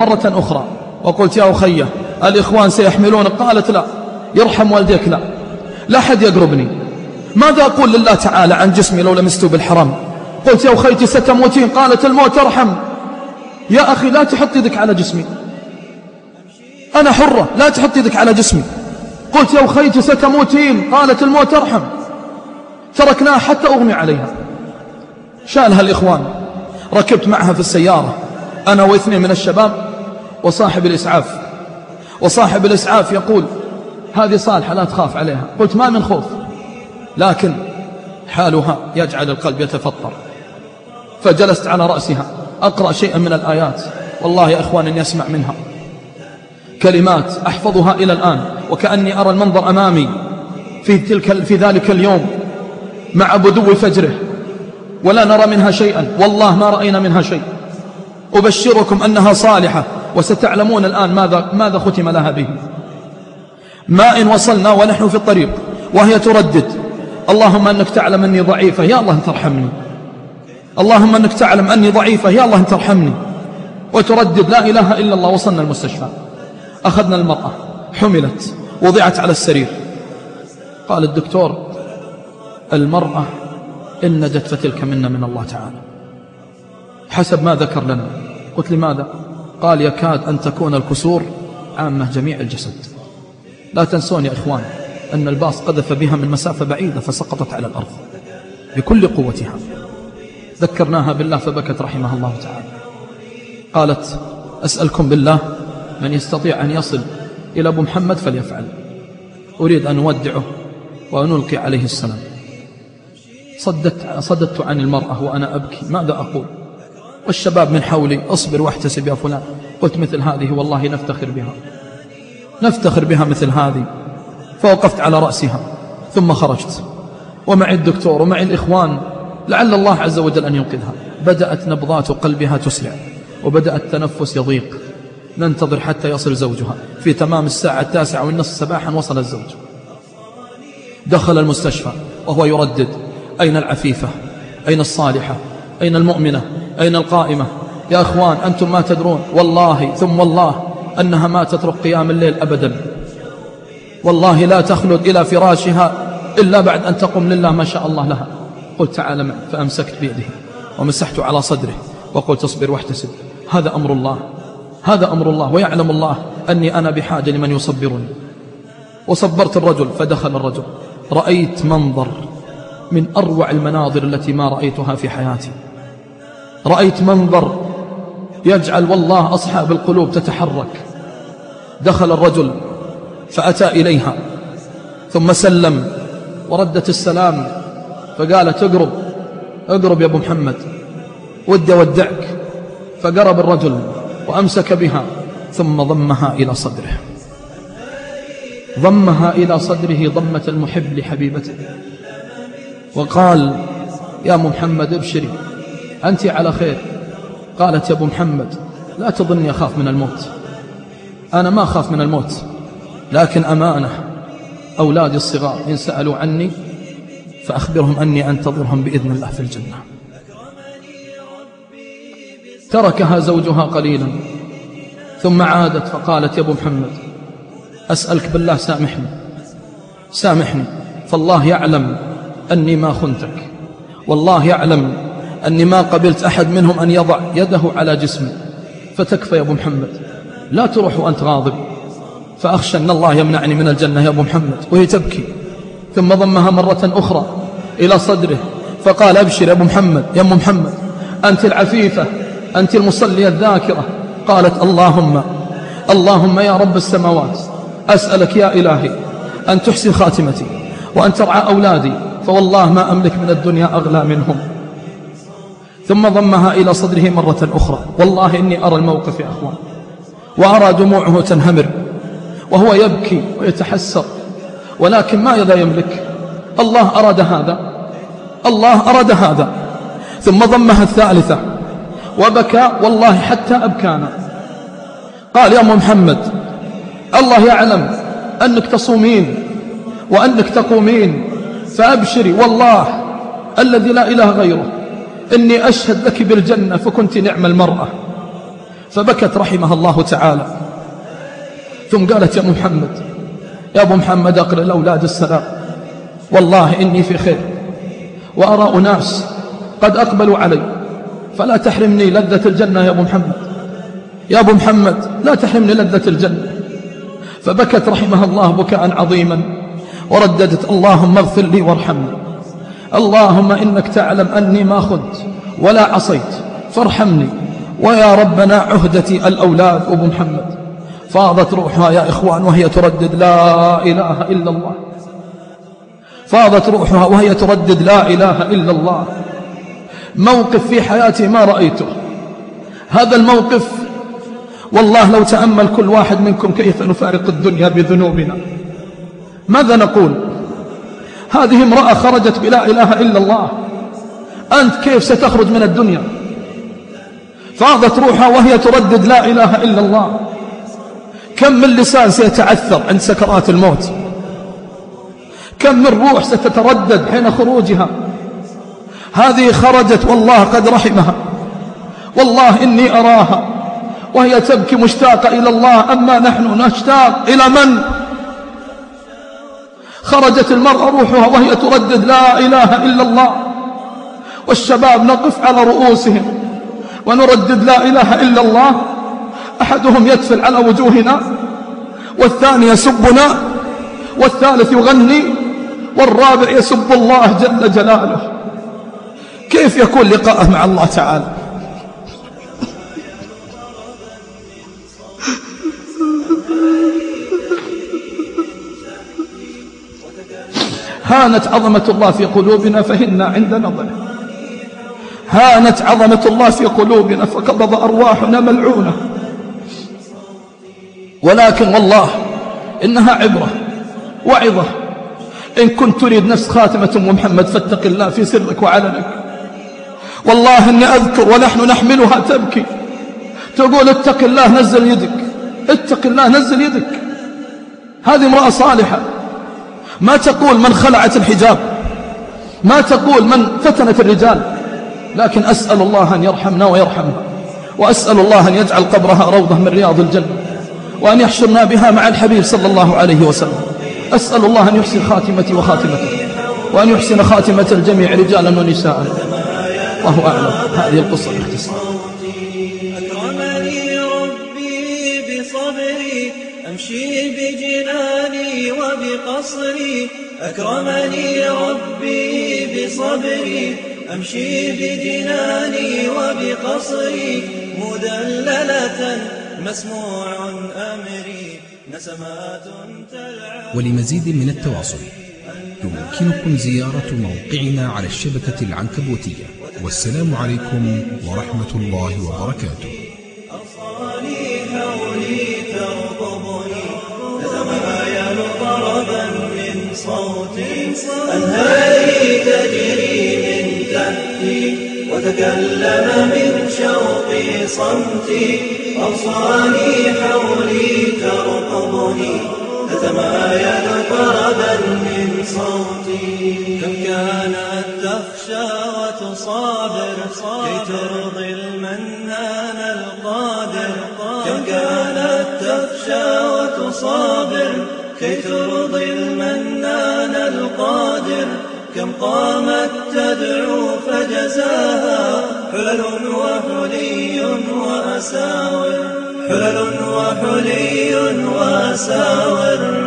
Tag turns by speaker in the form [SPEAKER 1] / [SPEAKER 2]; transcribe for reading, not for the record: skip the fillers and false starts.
[SPEAKER 1] مرة أخرى وقلت يا أخي الإخوان سيحملونك. قالت لا، يرحم والديك، لا أحد يقربني. ماذا أقول لله تعالى عن جسمي لو لمست بالحرام؟ قلت يا أخيتي ستموتين. قالت الموت أرحم. يا أخي لا تحط يدك على جسمي، أنا حرة، لا تحط يدك على جسمي. قلت يا أخيتي ستموتين. قالت الموت أرحم. تركناها حتى أغمي عليها. شالها الإخوان، ركبت معها في السيارة أنا واثنين من الشباب وصاحب الإسعاف. وصاحب الإسعاف يقول هذه صالحة لا تخاف عليها. قلت ما من خوف، لكن حالها يجعل القلب يتفطر. فجلست على رأسها أقرأ شيئا من الآيات، والله يا إخوان إني أسمع منها كلمات أحفظها إلى الآن، وكأني أرى المنظر أمامي في ذلك اليوم مع بدو فجره، ولا نرى منها شيئا، والله ما رأينا منها شيء. أبشركم أنها صالحة، وستعلمون الآن ماذا ختم لها به. ما إن وصلنا ونحن في الطريق وهي تردد اللهم أنك تعلم أني ضعيفة، يا الله أن ترحمني، اللهم أنك تعلم أني ضعيفة، يا الله أن ترحمني، وتردد لا إله إلا الله. وصلنا المستشفى، أخذنا المرأة، حملت، وضعت على السرير. قال الدكتور المرأة إن نجت فتلك منا من الله تعالى حسب ما ذكر لنا. قلت لماذا؟ قال يكاد أن تكون الكسور عامة جميع الجسد. لا تنسون يا إخوان أن الباص قذف بها من مسافة بعيدة فسقطت على الأرض بكل قوتها. ذكرناها بالله فبكت رحمها الله تعالى. قالت أسألكم بالله من يستطيع أن يصل إلى أبو محمد فليفعل، أريد أن أودعه وأنلقي عليه السلام. صددت عن المرأة وأنا أبكي، ماذا أقول؟ والشباب من حولي أصبر واحتسب يا فلان. قلت مثل هذه والله نفتخر بها مثل هذه. فوقفت على رأسها ثم خرجت ومعي الدكتور ومعي الإخوان لعل الله عز وجل أن ينقذها. بدأت نبضات قلبها تسرع وبدأ التنفس يضيق. ننتظر حتى يصل زوجها. في تمام الساعة 9:30 صباحا وصل الزوج. دخل المستشفى وهو يردد أين العفيفة، أين الصالحة، أين المؤمنة، أين القائمة؟ يا أخوان أنتم ما تدرون والله ثم والله أنها ما تترك قيام الليل أبدا، والله لا تخلد إلى فراشها إلا بعد أن تقوم لله ما شاء الله لها. قلت تعال معي، فأمسكت بيده ومسحت على صدره وقلت اصبر واحتسب، هذا أمر الله، هذا أمر الله، ويعلم الله أني أنا بحاجة لمن يصبرني. وصبرت الرجل فدخل الرجل. رأيت منظر من أروع المناظر التي ما رأيتها في حياتي. رأيت منظر يجعل والله أصحاب القلوب تتحرك. دخل الرجل فأتى إليها ثم سلم وردت السلام فقالت اقرب يا أبو محمد، ودي أودعك. فقرب الرجل وأمسك بها ثم ضمها إلى صدره، ضمها إلى صدره ضمة المحب لحبيبته، وقال يا أبو محمد ابشري أنت على خير. قالت يا أبو محمد لا تظني أخاف من الموت، أنا ما أخاف من الموت، لكن أمانة أولادي الصغار إن سألوا عني فأخبرهم أني أنتظرهم بإذن الله في الجنة. تركها زوجها قليلا ثم عادت فقالت يا أبو محمد أسألك بالله سامحني، فالله يعلم أني ما خنتك، والله يعلم أني ما قبلت أحد منهم أن يضع يده على جسمي، فتكفى يا أبو محمد، لا تروح وأنت غاضب، فأخشى أن الله يمنعني من الجنة يا أبو محمد. وهي تبكي. ثم ضمها مرة أخرى إلى صدره فقال أبشر يا أبو محمد، يا أبو محمد أنت العفيفة، أنت المصلية الذاكرة. قالت اللهم يا رب السماوات أسألك يا إلهي أن تحسن خاتمتي وأن ترعى أولادي، فوالله ما أملك من الدنيا أغلى منهم. ثم ضمها إلى صدره مرة أخرى. والله إني أرى الموقف يا أخوان وأرى دموعه تنهمر وهو يبكي ويتحسر، ولكن ماذا يملك؟ الله أراد هذا. ثم ضمها الثالثة وبكى والله حتى أبكانا. قال يا أم محمد الله يعلم أنك تصومين وأنك تقومين، فأبشري والله الذي لا إله غيره إني أشهد لك بالجنة، فكنت نعم المرأة، فبكت رحمها الله تعالى، ثم قالت: يا أبو محمد أقرأ الأولاد السلام، والله إني في خير، وأرى أناس قد أقبلوا علي، فلا تحرمني لذة الجنة يا أبو محمد، يا أبو محمد لا تحرمني لذة الجنة. فبكت رحمها الله بكاء عظيما، ورددت: اللهم اغفر لي وارحمني، اللهم إنك تعلم أني ما خنت ولا عصيت فارحمني، ويا ربنا عهدتي الأولاد أبو محمد. فاضت روحها يا إخوان وهي تردد: لا إله إلا الله. فاضت روحها وهي تردد: لا إله إلا الله. موقف في حياتي ما رأيته. هذا الموقف والله لو تأمل كل واحد منكم كيف نفارق الدنيا بذنوبنا، ماذا نقول؟ هذه امرأة خرجت بلا إله إلا الله، أنت كيف ستخرج من الدنيا؟ فاضت روحها وهي تردد: لا إله إلا الله. كم من لسان سيتعثر عند سكرات الموت، كم من روح ستتردد حين خروجها. هذه خرجت والله قد رحمها، والله إني أراها وهي تبكي مشتاقة إلى الله، أما نحن نشتاق إلى من؟ خرجت المرأة روحها وهي تردد: لا إله إلا الله، والشباب نقف على رؤوسهم ونردد: لا إله إلا الله. أحدهم يتفل على وجوهنا، والثاني يسبنا، والثالث يغني، والرابع يسب الله جل جلاله. كيف يكون لقاءه مع الله تعالى؟ هانت عظمة الله في قلوبنا فهنا عند نظره، هانت عظمة الله في قلوبنا فقبض أرواحنا ملعونة. ولكن والله إنها عبرة وعظة. إن كنت تريد نفس خاتمة أم محمد فاتق الله في سرك وعلنك. والله إني أذكر ونحن نحملها تبكي تقول: اتق الله نزل يدك، اتق الله نزل يدك. هذه امرأة صالحة، ما تقول من خلعت الحجاب، ما تقول من فتنت الرجال، لكن أسأل الله أن يرحمنا ويرحمها، وأسأل الله أن يجعل قبرها روضة من رياض الجنة، وأن يحشرنا بها مع الحبيب صلى الله عليه وسلم. أسأل الله أن يحسن خاتمتي وخاتمته، وأن يحسن خاتمة الجميع رجالا ونساء. الله أعلم. هذه القصة باختصار.
[SPEAKER 2] أكرمني ربي بصبري أمشي بجناني وبقصري، أكرمني ربي بصبري أمشي بجناني وبقصري، مدللة مسموع أمري نسمات تلعب.
[SPEAKER 3] ولمزيد من التواصل يمكنكم زيارة موقعنا على الشبكة العنكبوتية. والسلام عليكم ورحمة الله وبركاته.
[SPEAKER 2] أرصاني حولي ترقبني تتمايل طربا من صوتي، أنهاري تجري من تحتي وتكلم من شوقي صمتي. أرصاني حولي ترقبني تتمايل طربا من صوتي. كم كانت تخشى وتصابر كي ترضي المنان القادر، كم كانت تخشى وتصابر كي ترضي المنان القادر. كم قامت تدعو فجزاها حلل وحلي وأساور، حلل وحلي وأساور.